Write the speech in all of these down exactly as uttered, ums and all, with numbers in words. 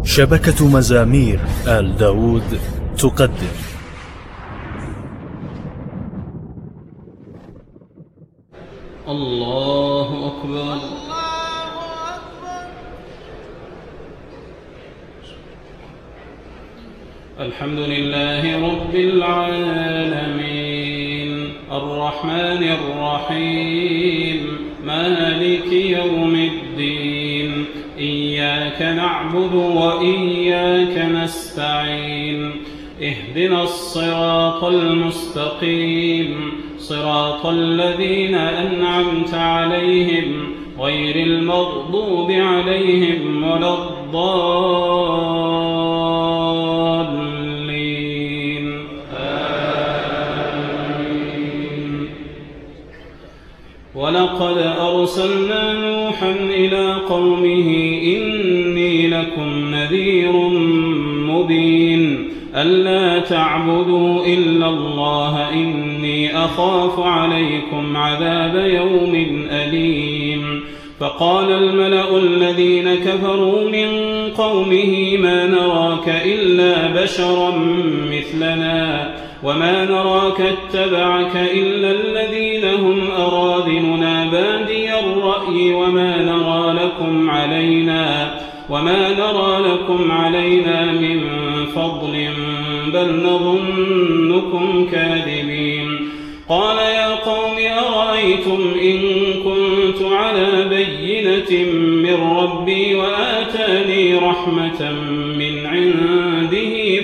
شبكة مزامير آل داود تقدم الله أكبر. الحمد لله رب العالمين الرحمن الرحيم مالك يوم الدين إياك نعبد وإياك نستعين اهدنا الصراط المستقيم صراط الذين أنعمت عليهم غير المغضوب عليهم ولا الضالين آمين. ولقد أرسلنا نوحا إلى قومه إني لكم نذير مبين ألا تعبدوا إلا الله إني أخاف عليكم عذاب يوم أليم. فقال الملأ الذين كفروا من قومه ما نراك إلا بشرا مثلنا وما نراك اتبعك إلا الذين هم أراذلنا بادي الرأي وما نرى لكم علينا وما نرى لكم علينا من فضل بل نظنكم كاذبين. قال يا قوم أرأيتم إن كنت على بينة من ربي وآتاني رحمة من عنده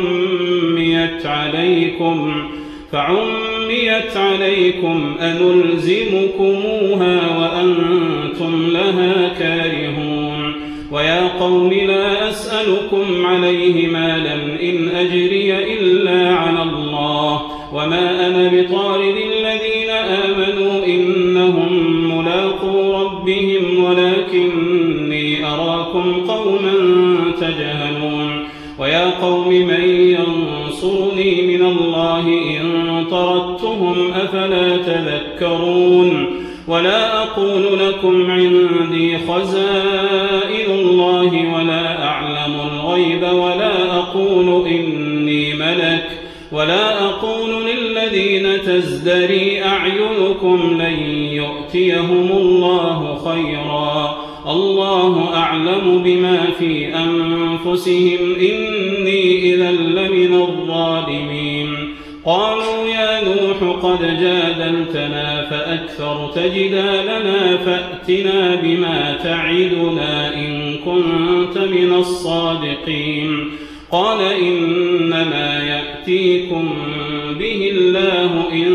فعميت عليكم فعميت عليكم أنلزمكموها وأنتم لها كارهون. ويا قوم لا أسألكم عليه مالا إن أجري إلا على الله وما أنا بطارد الذين آمنوا إنهم ملاقو ربهم ولكني أراكم قوما تجهلون. ويا قوم من ينصرني من الله إن طردتهم أفلا تذكرون. ولا أقول لكم عندي خزائن الله ولا أعلم الغيب ولا أقول إني ملك ولا أقول للذين تزدري أعينكم لن يؤتيهم الله خيرا الله أعلم بما في أنفسهم إني إذا لمن الظالمين. قالوا يا نوح قد جادلتنا فأكثرت جدالنا فأتنا بما تعدنا إن كنت من الصادقين. قال إنما يأتيكم به الله إن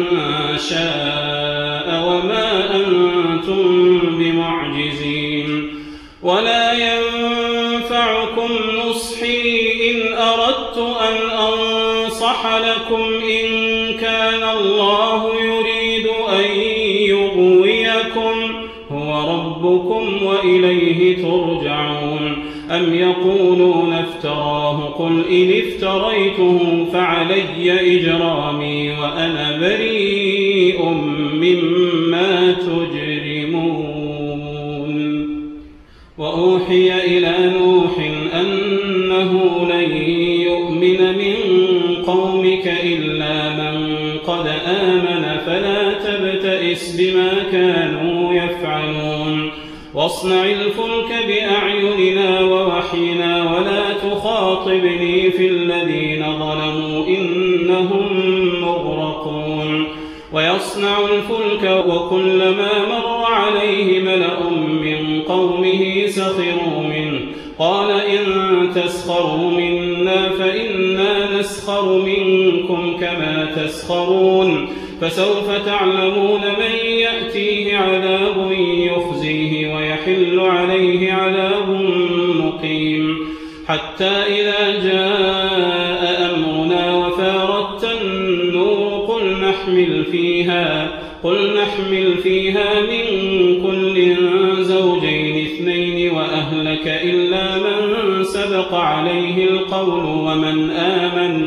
شاء وما أنتم بمعجزين. ولا ينفعكم نصحي إن أردت أن أنصح لكم إن كان الله يريد أن يغويكم هو ربكم وإليه ترجعون. أم يقولون افتراه قل إن افتريته فعلي إجرامي وأنا بريء مما تجرمون. وأوحي إلى نوح أنه لن يؤمن من قومك إلا من قد آمن فلا تبتئس بما كانوا يفعلون. واصنع الفلك بأعيننا ووحينا ولا تخاطبني في الذين ظلموا إنهم مغرقون. ويصنع الفلك وكلما مر عليه ملأ من قومه سخروا منه قال إن تسخروا منا فإنا نسخر منكم كما تسخرون. فسوف تعلمون من يأتيه عذاب يخزيه ويحل عليه عذاب مقيم. حتى إذا جاء أمرنا وفارت النور قل نحمل فيها قل نحمل فيها من كل زوجين اثنين وأهلك إلا من سبق عليه القول ومن آمن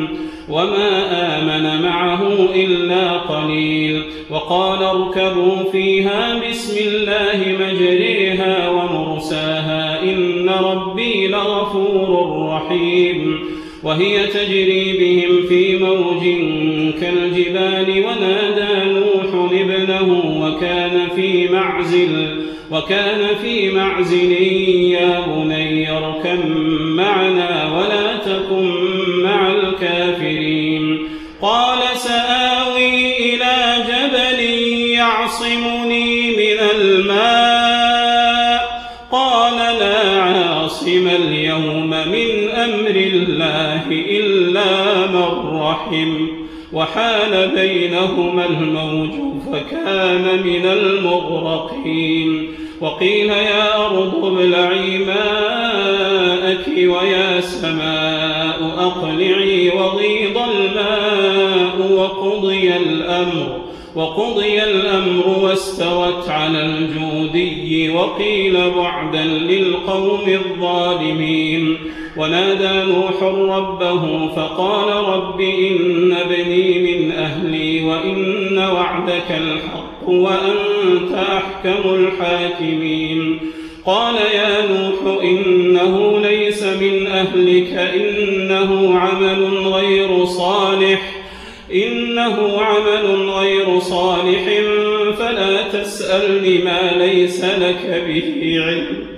وما آمن معه إلا قليل. وقال اركبوا فيها بسم الله مجريها ومرساها إن ربي لغفور رحيم. وهي تجري بهم في موج كالجبال ونادى نوح ابنه وكان في معزل وكان في معزل يا بني اركب معنا ولا تكن مع الكافرين. قال سآوي إلى جبل يعصمني من الماء قال لا عاصم اليوم من أمر الله إلا من رحم وحال بينهما الموج فكان من المغرقين. وقيل يا أرض ابلعي ماءك ويا سماء أقلعي وغيض الماء وقضي الأمر وقضي الأمر واستوت على الجودي وقيل بعدا للقوم الظالمين. ونادى نوح ربه فقال رب إن ابني من أهلي وإن وعدك الحق وأنت أحكم الحاكمين. قال يا نوح إنه ليس من أهلك إنه عمل غير صالح إنه عمل غير صالح فلا تسألني ما ليس لك به علم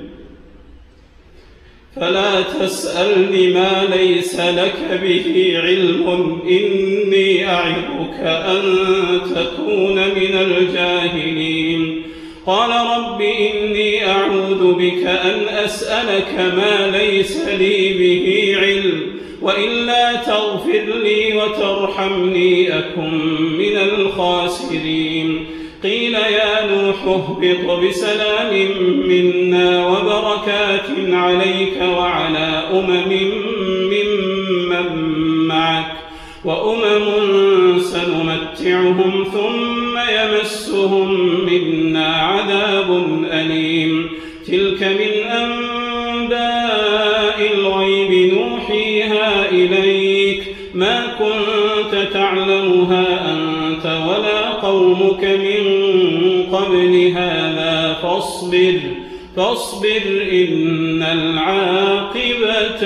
فلا تسألني ما ليس لك به علم إني أعظك أن تكون من الجاهلين. قال رب إني أعوذ بك أن أسألك ما ليس لي به علم وإلا تغفر لي وترحمني أكن من الخاسرين. قيل يا نوح اهبط بسلام منا وبركات عليك وعلى أمم ممن معك وأمم سنمتعهم ثم يمسهم منا عذاب أليم. تلك من أنباء الغيب نوحيها إليك ما كنت تعلمها أنت ولا قومك من قبل هذا فاصبر فاصبر إن العاقبة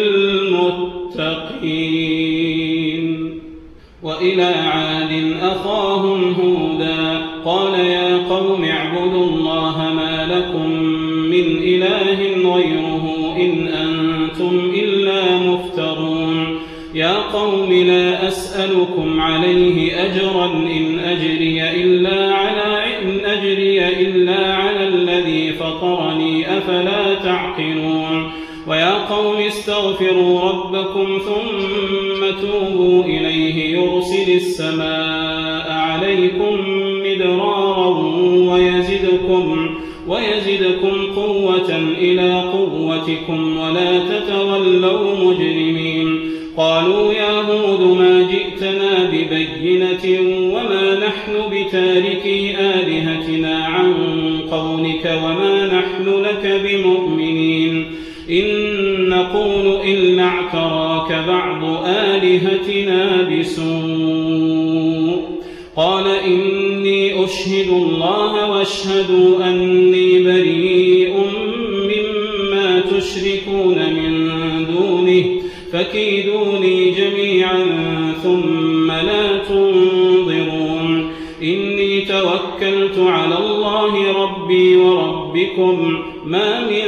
للمتقين. وإلى عاد أخاهم هودا قال يا قوم اعبدوا الله ما لكم من إله غيره إن أنتم إلا مفترون. يا قوم لا أسألكم عليه أجرا إن أجري إلا على إن أجري إلا على الذي فطرني أفلا تعقلون. ويا قوم استغفروا ربكم ثم توبوا إليه يرسل السماء عليكم مدرارا ويزدكم ويزدكم قوة إلى قوتكم ولا تتولوا مجرمين. قالوا يا هود ما جئتنا ببينة وما نحن بتاركي آلهتنا عن قولك وما نحن لك بمؤمنين إن نقول إلا اعتراك بعض آلهتنا بسوء. قال إني أشهد الله واشهدوا أني بريء مما تشركون من دونه فكيدوني جميعا ثم لا تنظرون. إني توكلت على الله ربي وربكم ما من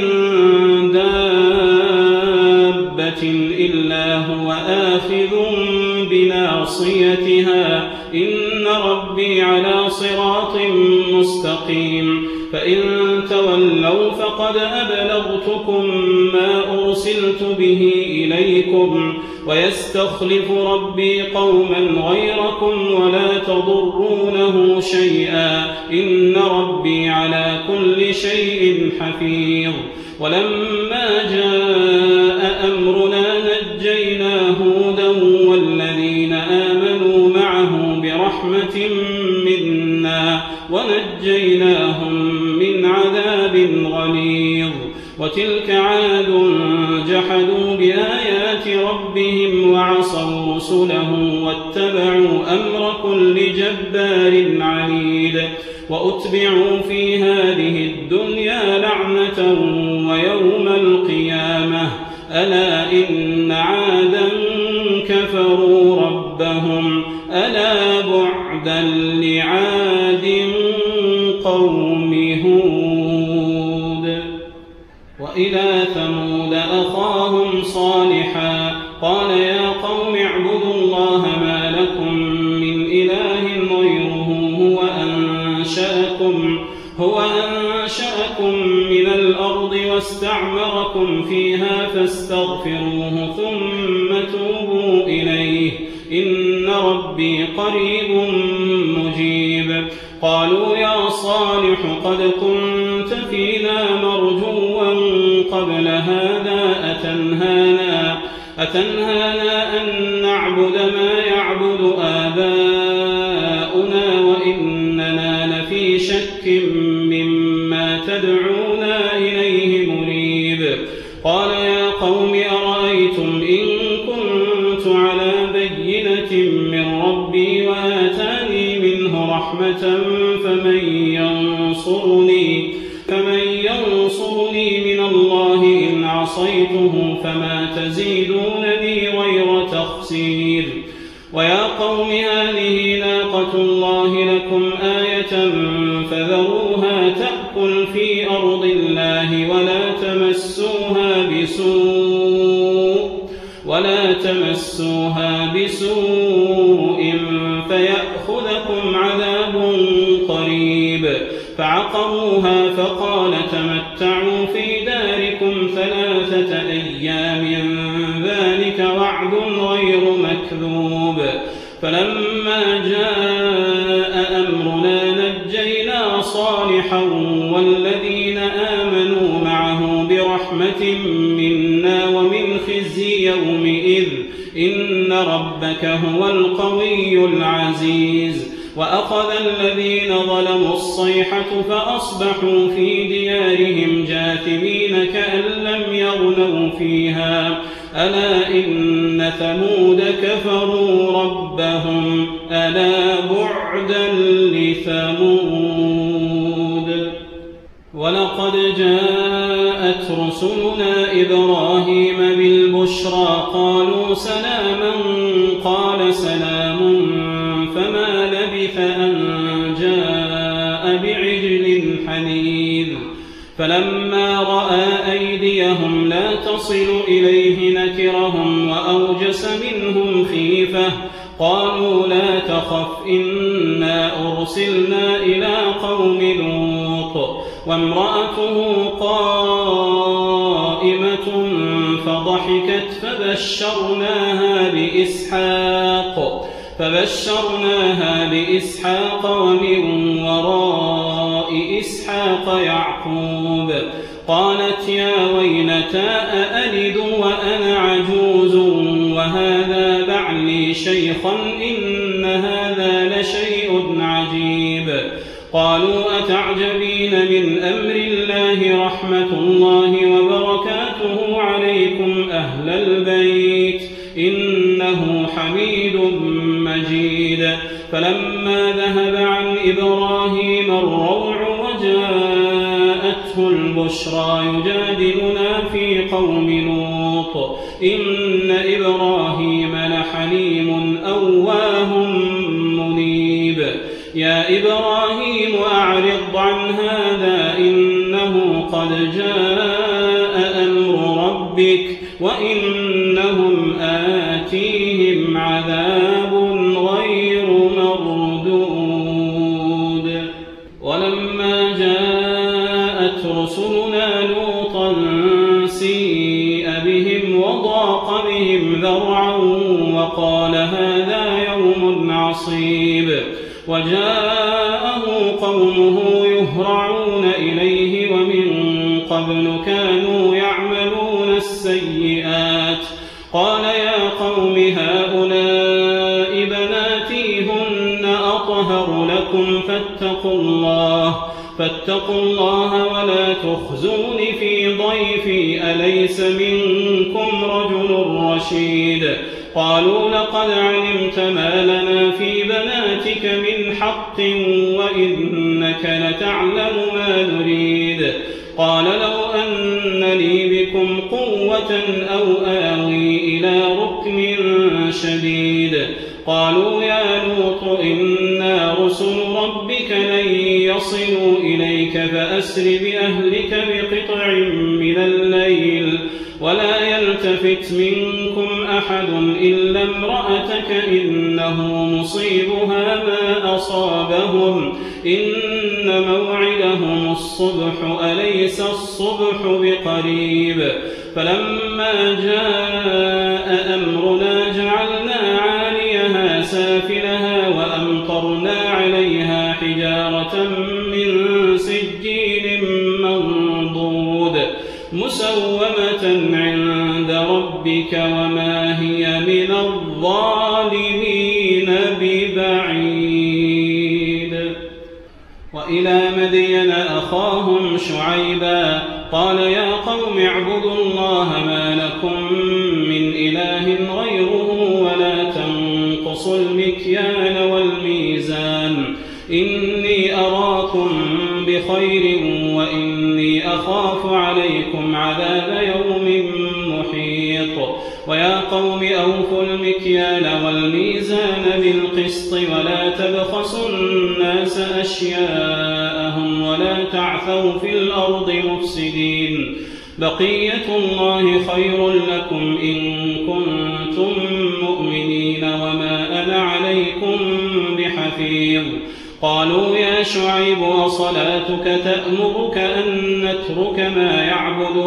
دابة إلا هو آخذ بناصيتها إن ربي على صراط مستقيم. فإن تولوا فقد أبلغتكم ما أرسلت به إليكم ويستخلف ربي قوما غيركم ولا تضرونه شيئا إن ربي على كل شيء حفيظ. ولما جاء أمرنا نجينا هودا والذين آمنوا معه برحمة منا ونجيناهم من عذاب غليظ. وتلك عاد جحدوا بآيات ربهم وعصوا رسله واتبعوا أمر كل جبار عنيد وأتبعوا في هذه الدنيا لعنة ويوم القيامة ألا إن عادا كفروا ربهم ألا بعدا لعاد قوم هود. وإلى ثمود أخاهم صالحا قال يا قوم اعبدوا الله ما لكم من إله غيره هو أنشأكم, هو أنشأكم من الأرض واستعمركم فيها فاستغفروه ثم توبوا إليه إن ربي قريب مجيب. قالوا يا صالح قد كنت فينا مرجوا قبل هذا أتنهانا, أتنهانا أن نعبد ما يعبد آباؤنا وإننا لفي شك مما تدعونا إليه مريب. قال يا قوم أرأيتم إن كنت على بينة من ربي وآتاني منه رحمة فمن ينصرني, فمن ينصرني من الله إن عصيته فما تزيدونني غير تخسير. ويا قوم هذه ناقة الله لكم آية فذروها تأكل في أرض الله ولا تمسوها بسوء, ولا تمسوها بسوء فيأخذكم عذاب قريب. فعقروها فقال تمتعوا في داركم ثلاثة أيام ذلك وعد غير مكذوب. فلما جاء أمرنا نجينا صالحا والذين آمنوا معه برحمة منا ومن خزي يومئذ إن ربك هو القوي العزيز. وأخذ الذين ظلموا الصيحة فأصبحوا في ديارهم جاثمين كأن لم يغنوا فيها ألا إن ثمود كفروا ربهم ألا بعدا لثمود. ولقد جاءت رسلنا إبراهيم بالبشرى قالوا سلاما قال سلام فما لبث أن جاء بعجل حنيذ. فلما رأى أيديهم لا تصل إليه نكرهم وأوجس منهم خيفة قالوا لا تخف إنا أرسلنا إلى قوم لوط وامرأته قائمة فضحكت فبشرناها بإسحاق فبشرناها بإسحاق ومن وراء إسحاق يعقوب. قالت يا ويلتى أألد وأنا عجوز وهذا بعلي شيخا إن هذا لشيء عجيب. قالوا أتعجبين من أمر الله رحمة الله وبركاته عليكم أهل البيت إنه حميد مجيد. فلما ذهب عن إبراهيم الروع وجاءته البشرى يجادلنا في قوم لوط إن إبراهيم لحليم أواه منيب. يا إبراهيم أعرض عن هذا إنه قد جاء أمر ربك وإنهم آتيهم عذاب غير مردود. ولما جاءت رسلنا لوطا سيء بهم وضاق بهم ذرعا وقال هذا يوم عصيب. وجاءه قومه يهرعون إليه ومن قبل كانوا يعملون السيئات. قال يا قوم هؤلاء بناتي هن أطهر لكم فاتقوا الله فاتقوا الله ولا تخزون في ضيفي أليس منكم رجل رشيد قالوا لقد علمت ما لنا في بناتك من حق وإنك لتعلم ما نريد قال لو أن لي بكم قوة أو آوي إلى ركن شديد قالوا يا لوط إنا رسل ربك لن يصلوا إليك فأسر بأهلك بقطع من الليل ولا يلتفت منكم أحد إلا امرأتك إنه مصيبها ما أصابهم إن موعدهم الصبح أليس الصبح بقريب فلما جاء أمرنا جعلنا عاليها سافلها وأمطرنا عليها حجارة من سجيل منضود مسومة عند ربك وما هي من الظالمين ببعيد وإلى مدين أخاهم شعيبا قال يا قوم اعبدوا الله ما لكم من إله غيره ولا تنقصوا المكيال والميزان إني أراكم بخير وإني أخاف عليكم عذاب يوم محيط ويا قوم أوفوا المكيال والميزان بالقسط ولا تبخسوا الناس أشياءهم ولا تعثوا في الأرض مفسدين بقية الله خير لكم إن كنتم مؤمنين وما أنا عليكم بحفيظ قالوا يا شعيب وصلاتك تأمرك أن نترك ما يعبد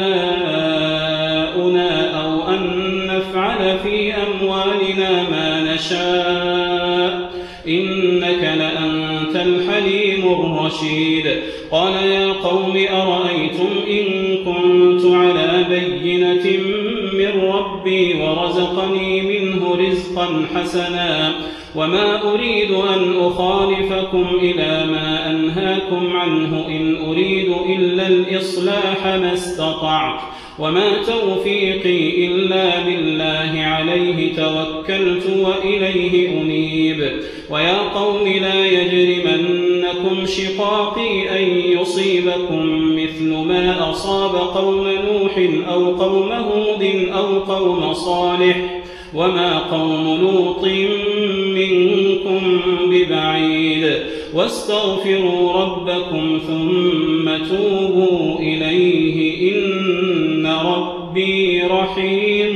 آباؤنا أو أن نفعل في أموالنا ما نشاء إنك لأنت الحليم الرشيد قال يا قوم أرأيتم إن كنت على بينة من ربي ورزقني منه رزقا حسنا وما أريد أن أخالفكم إلى ما أنهاكم عنه إن أريد إلا الإصلاح ما استطعت وما توفيقي إلا بالله عليه توكلت وإليه أنيب ويا قوم لا يجرمنكم شقاقي أن يصيبكم مثل ما أصاب قوم نوح أو قوم هود أو قوم صالح وما قوم لوط منكم ببعيد واستغفروا ربكم ثم توبوا إليه إن ربي رحيم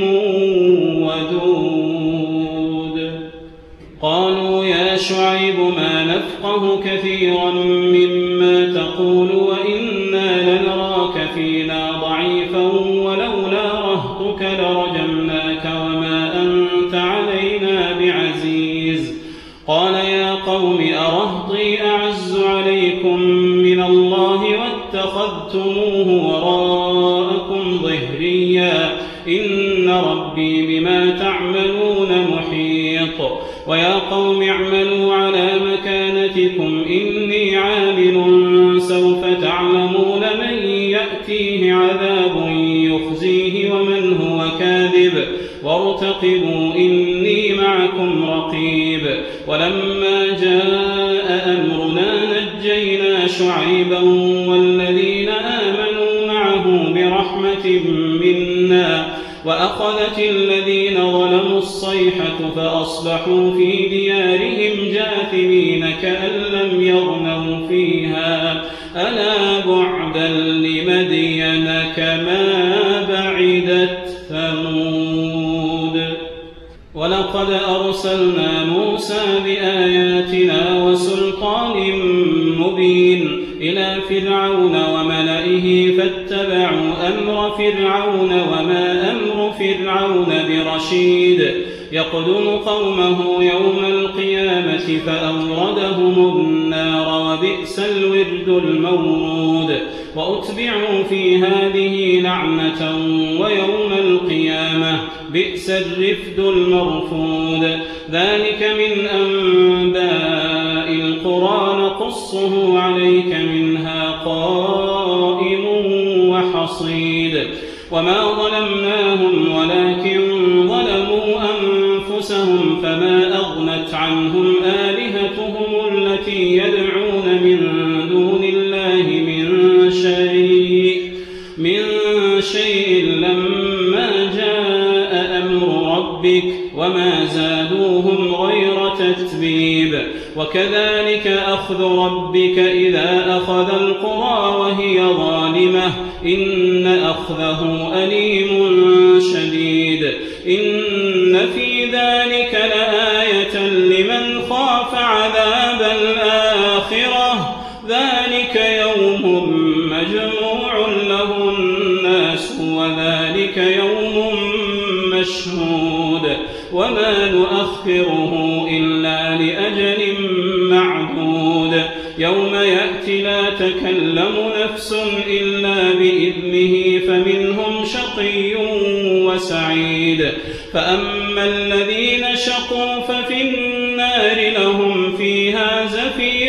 ودود قالوا يا شعيب ما نفقه كثيرا مما تقول وإنا لنراك فينا ضعيفا ولولا رهطك لرجمناك وما أنت علينا بعزيز قال يا قوم أرهطي أعز عليكم من الله واتخذتموه وراءكم ظهريا إن ربي بما تعملون محيط ويا قوم اعملوا على مكانتكم إني عامل سوف تعلمون من يأتيه عذاب يخزيه ومن هو كاذب وارتقبوا إني معكم رقيب ولما جاء أمرنا نجينا شعيبا والذين آمنوا معه برحمة منا وأخذت الذين ظلموا الصيحة فأصبحوا في ديارهم جاثمين كأن لم يغنوا فيها ألا بعدا لمدين كما بعدت ثمود ولقد أرسلنا موسى بآياتنا وسلطان مبين إلى فرعون وملئه فاتبعوا أمر فرعون وما أمر فرعون برشيد يقدم قومه يوم القيامة فأوردهم النار وبئس الورد المورود وأتبعوا في هذه لعنة ويوم القيامة بئس الرفد المرفود ذلك من أنباء القرى نقصه عليك منها قائم وحصيد وما ظلمناهم ولكن ظلموا أنفسهم فما أغنت عنهم آلهتهم التي يدعون من دون الله من شيء من شيء لما جاء أمر ربك وما زادوهم غير تتبيب وكذلك أخذ ربك إذا أخذ القرى وهي ظالمة إن أخذه أليم شديد إن في ذلك لآية لمن خاف عذاب الآخرة ذلك يوم مجموع له الناس وذلك يوم مشهود وما نؤخره إلا لأجل معدود يوم يأتي لا تكلم نفس إلا بإذنه فمنهم شقي وسعيد فأما الذين شقوا ففي النار لهم فيها زفير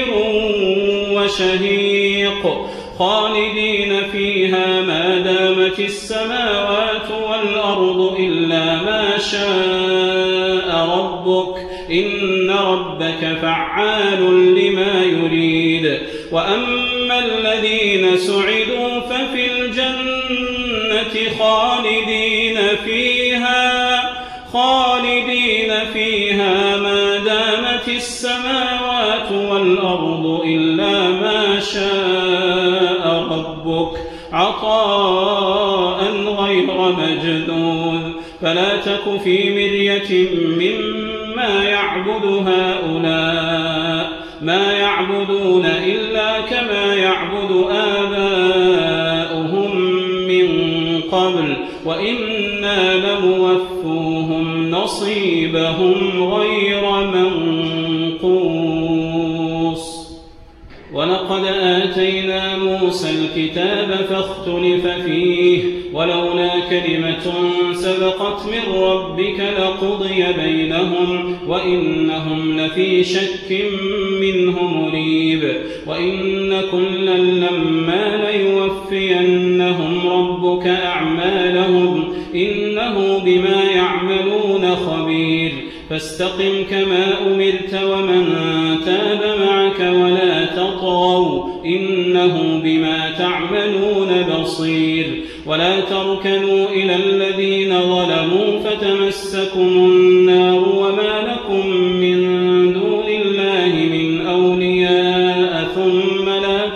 وشهيق خالدين فيها ما دامت السماوات والأرض إلا ما شاء ربك إن ربك فعال لما يريد وأما الذين سعدوا ففي الجنة خالدين فيها خالدين فيها ما دامت السماوات والأرض إلا ما شاء ربك عطاء غير مجدود فلا تك في مرية مما يعبد هؤلاء ما يعبدون إلا كما يعبد آباؤهم من قبل وإنا لموفوهم نصيبهم غير منقوص ولقد آتينا موسى الكتاب فاختلف فيه ولولا كلمة سبقت من ربك لقضي بينهم وإنهم لفي شك منه مريب وإن كلا لما ليوفينهم ربك أعمالهم إنه بما يعملون خبير فاستقم كما أمرت ومن تاب معك ولا تطغوا إنه بما تعملون بصير ولا تركنوا إلى الذين ظلموا فتمسكم النار وما لكم من دون الله من أولياء ثم لا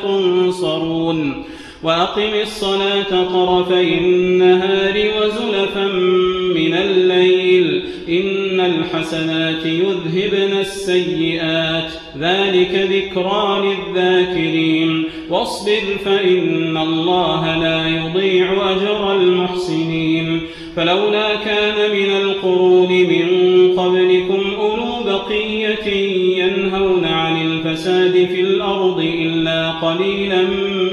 تنصرون وأقم الصلاة طرفي النهار وزلفا من الليل إن الحسنات يذهبن السيئات ذلك ذكرى للذاكرين واصبر فإن الله لا يضيع أجر المحسنين فلولا كان من القرون من قبلكم أولو بقية ينهون عن الفساد في الأرض إلا قليلا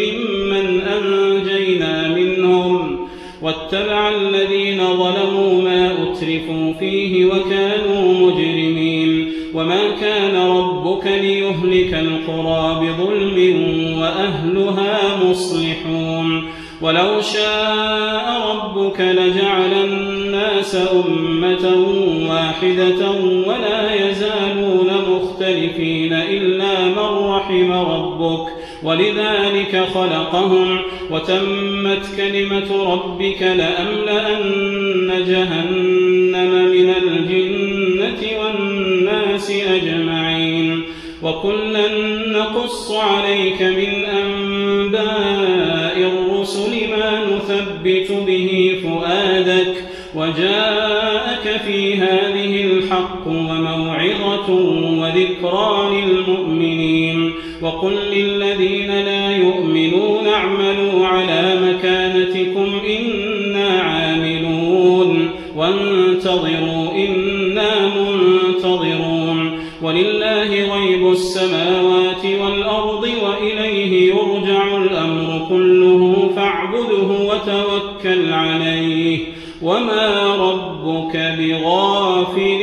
ممن أنجينا منهم واتبع الذين ظلموا ما أترفوا فيه وكانوا مجرمين وما كان ربك ليهلك القرى بظلم وأهلها مصلحون ولو شاء ربك لجعل الناس أمة واحدة ولا يزالون مختلفين إلا من رحم ربك ولذلك خلقهم وتمت كلمة ربك لأملأن جهنم من الجنة والناس أجمعين وكلا نقص عليك من أنباء الرسل ما نثبت به فؤادك وجاءك في هذه الحق وموعظة وذكرى للمؤمنين وقل للذين لا يؤمنون اعملوا على مكانتكم إنا عاملون وانتظروا إنا منتظرون ولله غيب السماوات والأرض وإليه يرجع الأمر كله فاعبده وتوكل عليه وما ربك بغافل